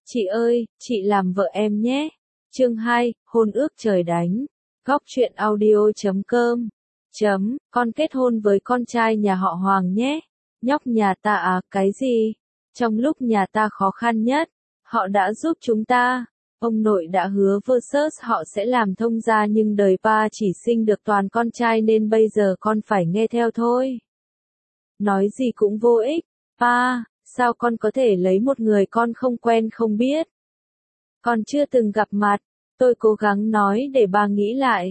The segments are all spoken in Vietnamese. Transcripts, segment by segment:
Chị ơi, chị làm vợ em nhé. Chương 2, hôn ước trời đánh. Góc truyện audio.com. Con kết hôn với con trai nhà họ Hoàng nhé. Nhóc nhà ta à, cái gì? Trong lúc nhà ta khó khăn nhất, họ đã giúp chúng ta. Ông nội đã hứa versus họ sẽ làm thông gia nhưng đời ba chỉ sinh được toàn con trai nên bây giờ con phải nghe theo thôi. Nói gì cũng vô ích. Ba, sao con có thể lấy một người con không quen không biết? Con chưa từng gặp mặt. Tôi cố gắng nói để ba nghĩ lại.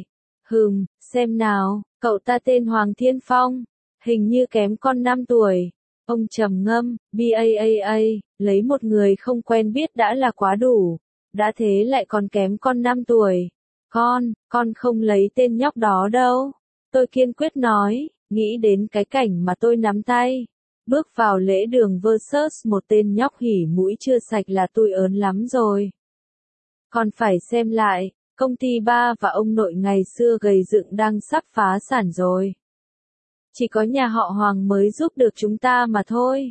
Xem nào, cậu ta tên Hoàng Thiên Phong. Hình như kém con 5 tuổi. Ông trầm ngâm, BAAA, lấy một người không quen biết đã là quá đủ. Đã thế lại còn kém con 5 tuổi. Con không lấy tên nhóc đó đâu. Tôi kiên quyết nói, nghĩ đến cái cảnh mà tôi nắm tay. Bước vào lễ đường versus một tên nhóc hỉ mũi chưa sạch là tôi ớn lắm rồi. Còn phải xem lại, công ty ba và ông nội ngày xưa gầy dựng đang sắp phá sản rồi. Chỉ có nhà họ Hoàng mới giúp được chúng ta mà thôi.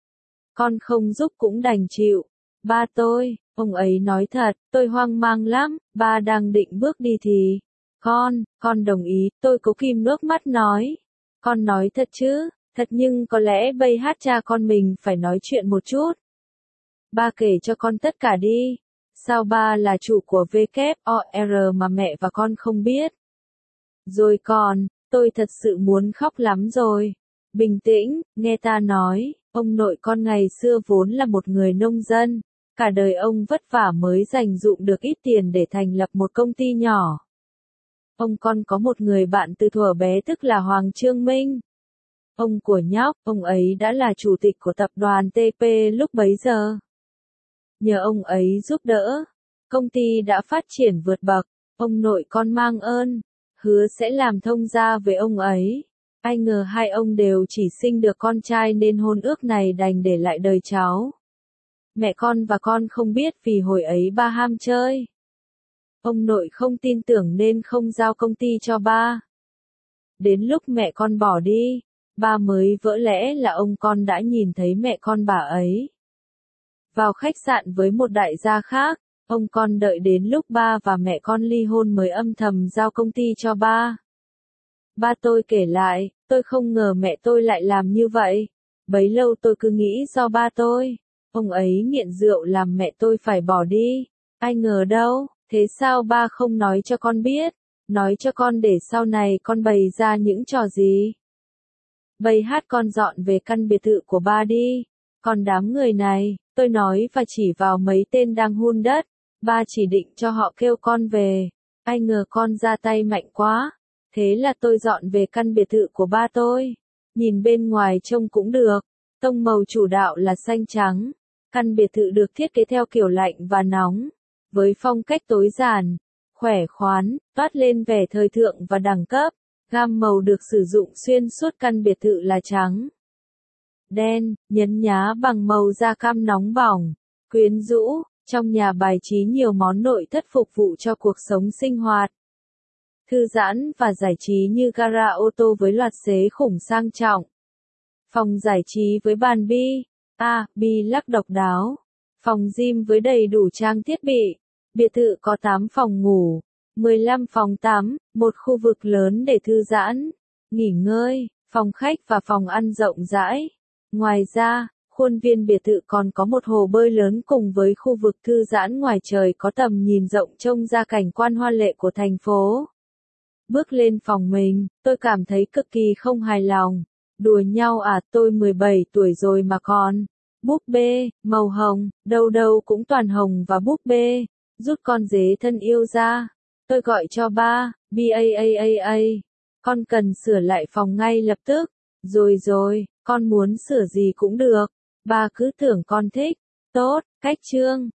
Con không giúp cũng đành chịu. Ba tôi, ông ấy nói thật, tôi hoang mang lắm, ba đang định bước đi thì. Con đồng ý, tôi cố kìm nước mắt nói. Con nói thật chứ, thật nhưng có lẽ bây hát cha con mình phải nói chuyện một chút. Ba kể cho con tất cả đi. Sao ba là chủ của WOR mà mẹ và con không biết? Rồi còn, tôi thật sự muốn khóc lắm rồi. Bình tĩnh, nghe ta nói, ông nội con ngày xưa vốn là một người nông dân. Cả đời ông vất vả mới dành dụm được ít tiền để thành lập một công ty nhỏ. Ông con có một người bạn từ thuở bé tức là Hoàng Trương Minh. Ông của nhóc, ông ấy đã là chủ tịch của tập đoàn TP lúc bấy giờ. Nhờ ông ấy giúp đỡ, công ty đã phát triển vượt bậc. Ông nội con mang ơn, hứa sẽ làm thông gia với ông ấy. Ai ngờ hai ông đều chỉ sinh được con trai nên hôn ước này đành để lại đời cháu. Mẹ con và con không biết vì hồi ấy ba ham chơi. Ông nội không tin tưởng nên không giao công ty cho ba. Đến lúc mẹ con bỏ đi, ba mới vỡ lẽ là ông con đã nhìn thấy mẹ con bà ấy vào khách sạn với một đại gia khác. Ông con đợi đến lúc ba và mẹ con ly hôn mới âm thầm giao công ty cho ba. Ba tôi kể lại, tôi không ngờ mẹ tôi lại làm như vậy. Bấy lâu tôi cứ nghĩ do ba tôi. Ông ấy nghiện rượu làm mẹ tôi phải bỏ đi. Ai ngờ đâu, thế sao ba không nói cho con biết? Nói cho con để sau này con bày ra những trò gì? Bày hát con dọn về căn biệt thự của ba đi. Còn đám người này, tôi nói và chỉ vào mấy tên đang hun đất. Ba chỉ định cho họ kêu con về. Ai ngờ con ra tay mạnh quá. Thế là tôi dọn về căn biệt thự của ba tôi. Nhìn bên ngoài trông cũng được. Tông màu chủ đạo là xanh trắng. Căn biệt thự được thiết kế theo kiểu lạnh và nóng. Với phong cách tối giản, khỏe khoắn, toát lên vẻ thời thượng và đẳng cấp. Gam màu được sử dụng xuyên suốt căn biệt thự là trắng, đen, nhấn nhá bằng màu da cam nóng bỏng, quyến rũ. Trong nhà bài trí nhiều món nội thất phục vụ cho cuộc sống sinh hoạt, thư giãn và giải trí như gara ô tô với loạt xế khủng sang trọng. Phòng giải trí với bàn bi lắc độc đáo. Phòng gym với đầy đủ trang thiết bị. Biệt thự có 8 phòng ngủ, 15 phòng tắm, một khu vực lớn để thư giãn, nghỉ ngơi, phòng khách và phòng ăn rộng rãi. Ngoài ra, khuôn viên biệt thự còn có một hồ bơi lớn cùng với khu vực thư giãn ngoài trời có tầm nhìn rộng trông ra cảnh quan hoa lệ của thành phố. Bước lên phòng mình, tôi cảm thấy cực kỳ không hài lòng. Đùa nhau à, tôi 17 tuổi rồi mà còn. Búp bê, màu hồng, đâu đâu cũng toàn hồng và búp bê. Rút con dế thân yêu ra. Tôi gọi cho ba, BAAA. Con cần sửa lại phòng ngay lập tức. Rồi, con muốn sửa gì cũng được. Ba cứ tưởng con thích. Tốt, cách chương.